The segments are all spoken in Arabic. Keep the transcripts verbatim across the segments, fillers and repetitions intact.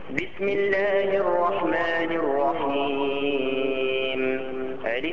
بسم الله الرحمن الرحيم. ألف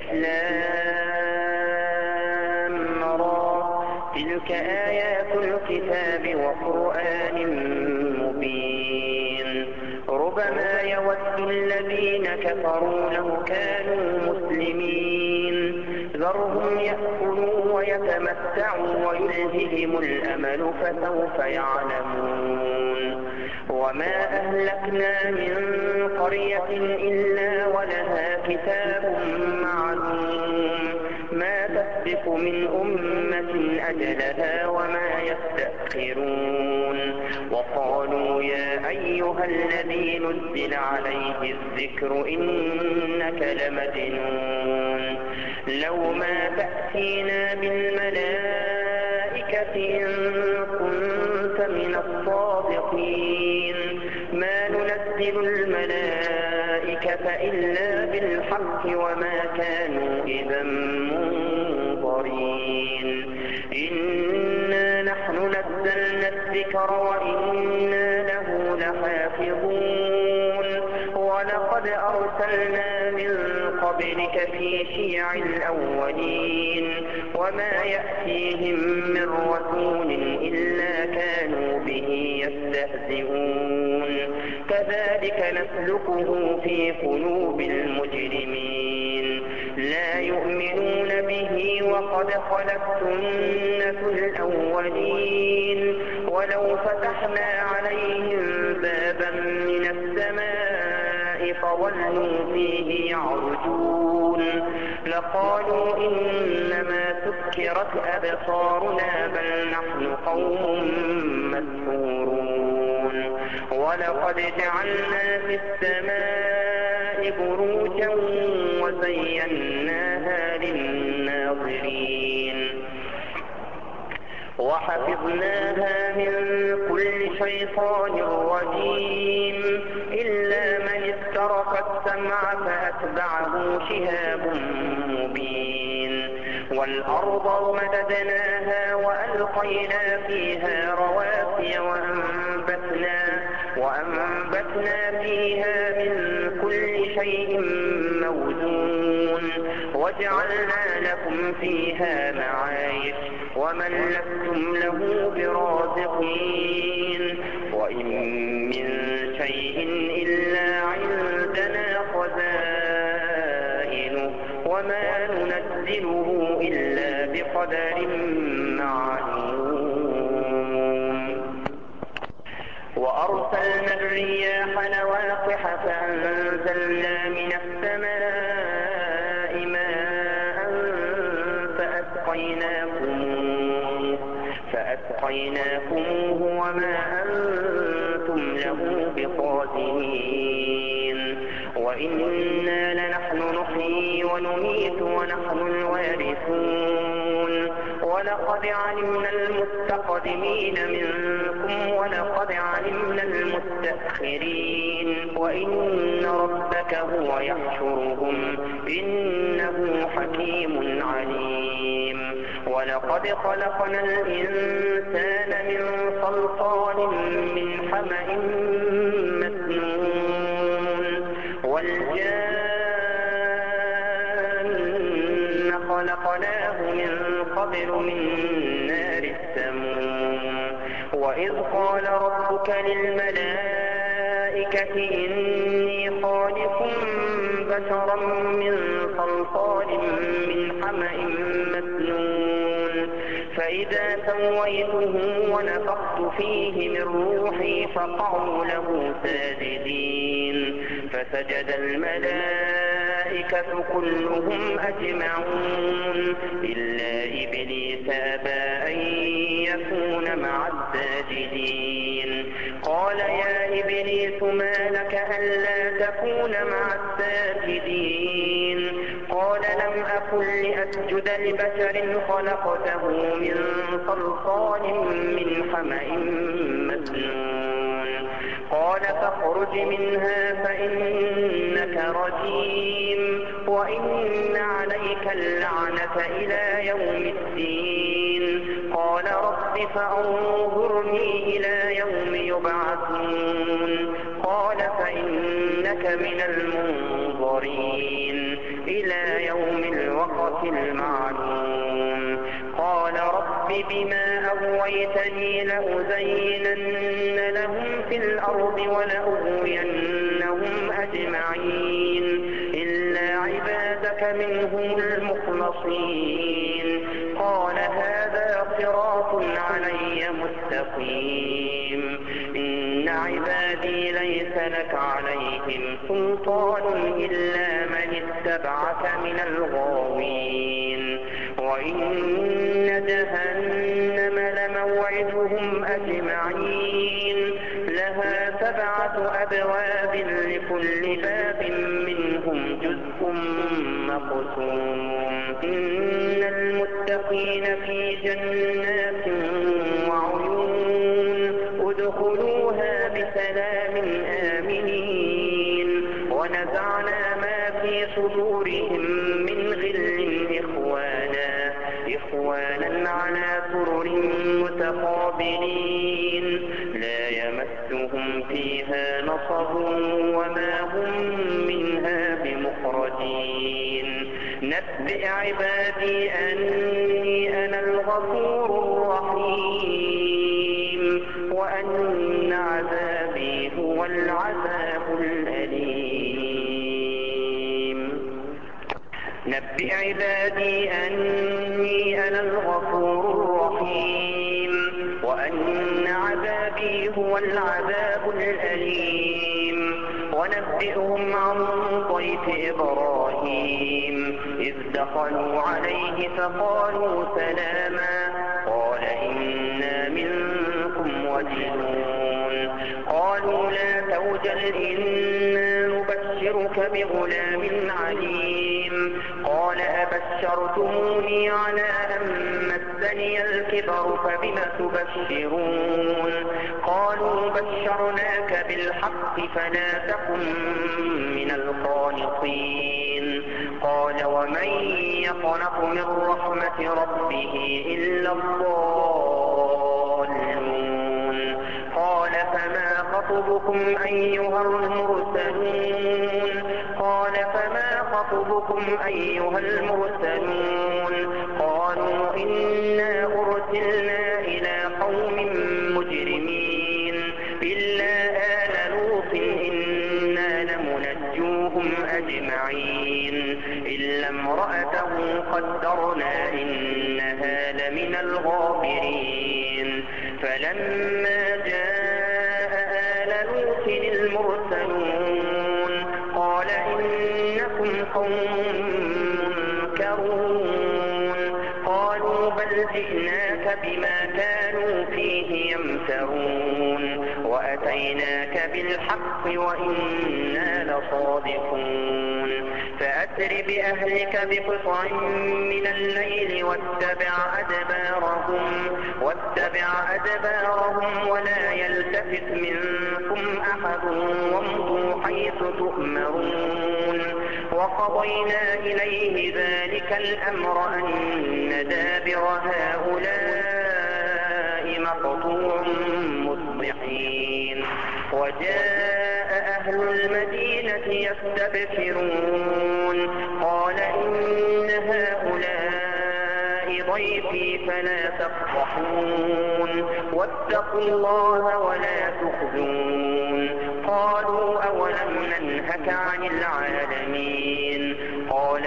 لام را. تلك آيات الكتاب وقرآن مبين. ربما يود الذين كفروا لو كانوا مسلمين. ذرهم يأكلوا ويتمتعوا ويلههم الأمل فسوف يعلمون. وما أهلكنا من قرية إلا ولها كتاب معلوم ما تسبق من أمة أجلها وما يستأخرون. وقالوا يا أيها الذي نزل عليه الذكر إنك لمجنون لو ما تأتينا بالملائكة إن كنت من الصادقين. ما ننزل الملائكة إلا بالحق وما كانوا إذا منظرين. إنا نحن نزلنا الذكر وإنا له لحافظون. ولقد أرسلنا من قبلك في شيع الأولين وما يأتيهم من رسول إلا كانوا به يستهزئون. كذلك نسلكه في قلوب المجرمين. لا يؤمنون به وقد خلت سنة الأولين. ولو فتحنا عليهم بابا من السماء فظلوا فيه يعرجون لقالوا إنما سكرت أبصارنا بل نحن قوم مسحورون. ولقد جعلنا في السماء بروجا وزيناها للناظرين وحفظناها من كل شيطان رجيم إلا من استرق السمع فأتبعه شهاب مبين. والأرض مددناها وألقينا فيها رواسي وأنبتنا, وأنبتنا فيها من كل شيء موزون وجعلنا لكم فيها معايش ومن لستم له برازقين. وإن من شيء إلا عندنا خزائنه وما ننزله إلا بقدر معلوم. وأرسلنا الرياح لواقح فأنزلنا من السماء ماء فأسقيناكموه, فأسقيناكموه وما أنتم له بخازنين. وإنا لنحن نحيي ونميت ونحن الوارثون. ولقد علمنا المستقدمين منكم ولقد علمنا المستأخرين. وإن ربك هو يحشرهم إنه حكيم عليم. ولقد خلقنا الإنسان من صلصال من حمأ مسنون. والجان خلقناه من قبل من نار السموم. وإذ قال ربك للملائكة إني خالق بشرا من صلصال من حمأ مسنون. فإذا سويته ونفخت فيه من روحي فقعوا له ساجدين. فسجد الملائكة كلهم أجمعون إلا إبليس أبى أن يكون مع الساجدين. قال يا إبليس ما لك ألا تكون مع الساجدين؟ قال لم أكن لأسجد لبشر خلقته من صلصال من حمأ مسنون. قال فاخرج منها فإنك رجيم وإن عليك اللعنة إلى يوم الدين. قال رب فأنظرني إلى يوم يبعثون. قال فإنك من المنظرين إلى يوم الوقت المعلوم. قال رب بما أغويتني لأزينن لهم في الأرض ولأغوينهم أجمعين إلا عبادك منهم المخلصين. قال هذا صراط علي مستقيم. إن عبادي ليس لك عليهم سلطان إلا من اتبعك من الغاوين. وإن جهنم لموعدهم أجمعين لها سبعة أبواب لكل باب منهم جزء مقسوم. إن المتقين في جنات وعيون ادخلوها بسلام آمنين. ونزعنا ما في صدورهم من غل إخوانا إخوانا على سرر متقابلين لا يمسهم فيها نصب وما هم منها بمخرجين. نبئ عبادي أني أنا الغفور الرحيم وأن عذابي هو العذاب الأليم. نبئ عبادي أني أنا الغفور الرحيم وأن عذابي هو العذاب الأليم. ونبئهم عن ضيف إبراهيم إذ دخلوا عليه فقالوا سلاما قال إنا منكم وجلون. قالوا لا توجل إنا نبشرك بغلام عليم. قال أبشرتموني على أن مسني الكبر فبم تبشرون. قالوا بشرناك بالحق فلا تكن من القانطين. قال ومن يقنط من رحمة ربه إلا الضالون. قال فما خطبكم أيها المرسلون قال فما خطبكم أيها المرسلون قالوا إنا أرسلنا إلى قوم مجرمين إلا آل لوط إنا لمنجوهم أجمعين إلا امرأته قدرنا إنها لمن الغابرين. فلما جاء آل لوط المرسلون قال إنكم قوم منكرون. قالوا بل جئناك بما كانوا فيه يمترون وأتيناك بالحق وإنا لصادقون. فأسر بأهلك بقطع من الليل واتبع أدبارهم واتبع أدبارهم ولا يلتفت منكم أحد وامضوا حيث تؤمرون. وقضينا إليه ذلك الأمر أن دابر هؤلاء مقطوع مصبحين. وجاء أهل المدينة يستبشرون قال إن هؤلاء ضيفي فلا تفضحون واتقوا الله ولا تخزون. قالوا أولم ننهك عن العالمين قال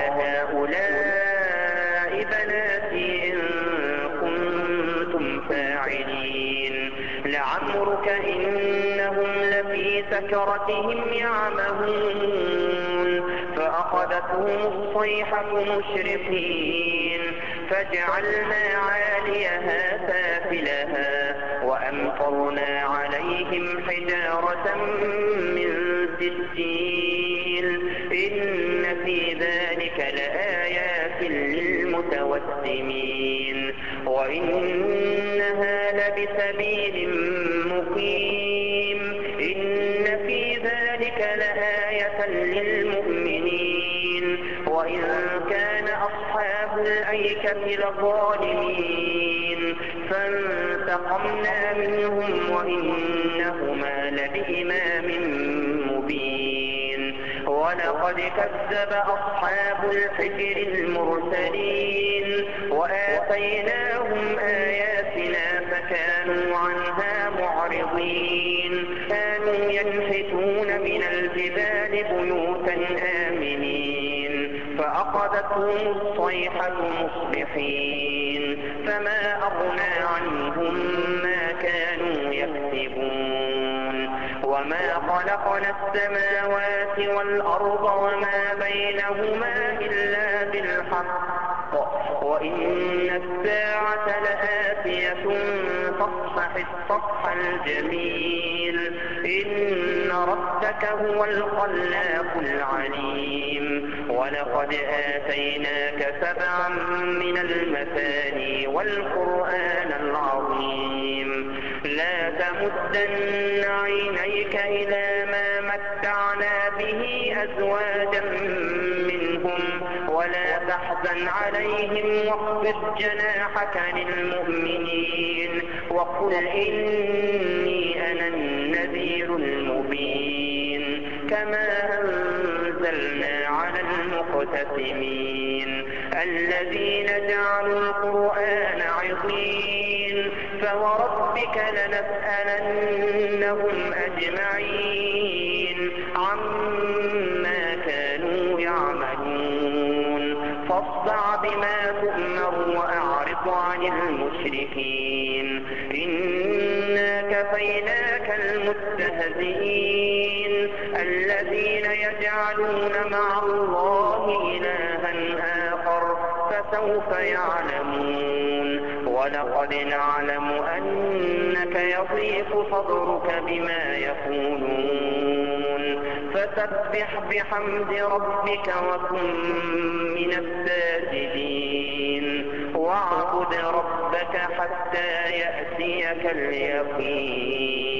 هؤلاء بناتي إن كنتم فاعلين. لعمرك إنهم لفي سكرتهم يعمهون فأخذتهم الصيحة مشرقين فجعلنا عاليها سافلها وأمطرنا عليهم حجارة من سجيل. إن في ذلك لآيات للمتوسمين وإنها لبسبيل مقيم. إن في ذلك لآية للمؤمنين وإن كان أصحاب الأيكة لظالمين فانتقمنا منهم وإنهما لبإمام ولقد كذب أصحاب الحجر المرسلين وآتيناهم آياتنا فكانوا عنها معرضين كانوا ينحتون من الجبال بيوتا آمنين فأخذتهم الصيحة مصبحين فما أغنى عنهم ما كانوا يكسبون وما خلقنا السماوات والأرض وما بينهما إلا بالحق وإن الساعة لآتية فاصفح الصفح الجميل إن ربك هو الخلاق العليم ولقد آتيناك سبعا من المثاني والقرآن العظيم لا تمدن عينيك إلى ما متعنا به أزواجا منهم ولا تحزن عليهم واخفض جناحك للمؤمنين وقل إني أنا النذير المبين كما أنزلنا على المقتسمين الذين جعلوا القرآن عظيم فوربك لنسألنهم أجمعين عما كانوا يعملون فاصدع بما تؤمر وأعرض عن المشركين إنا كفيناك المستهزئين الذين يجعلون مع الله إلها آخر فسوف يعلمون ولقد نعلم أنك يضيق صدرك بما يقولون فسبح بحمد ربك وكن من الساجدين واعبد ربك حتى يأتيك اليقين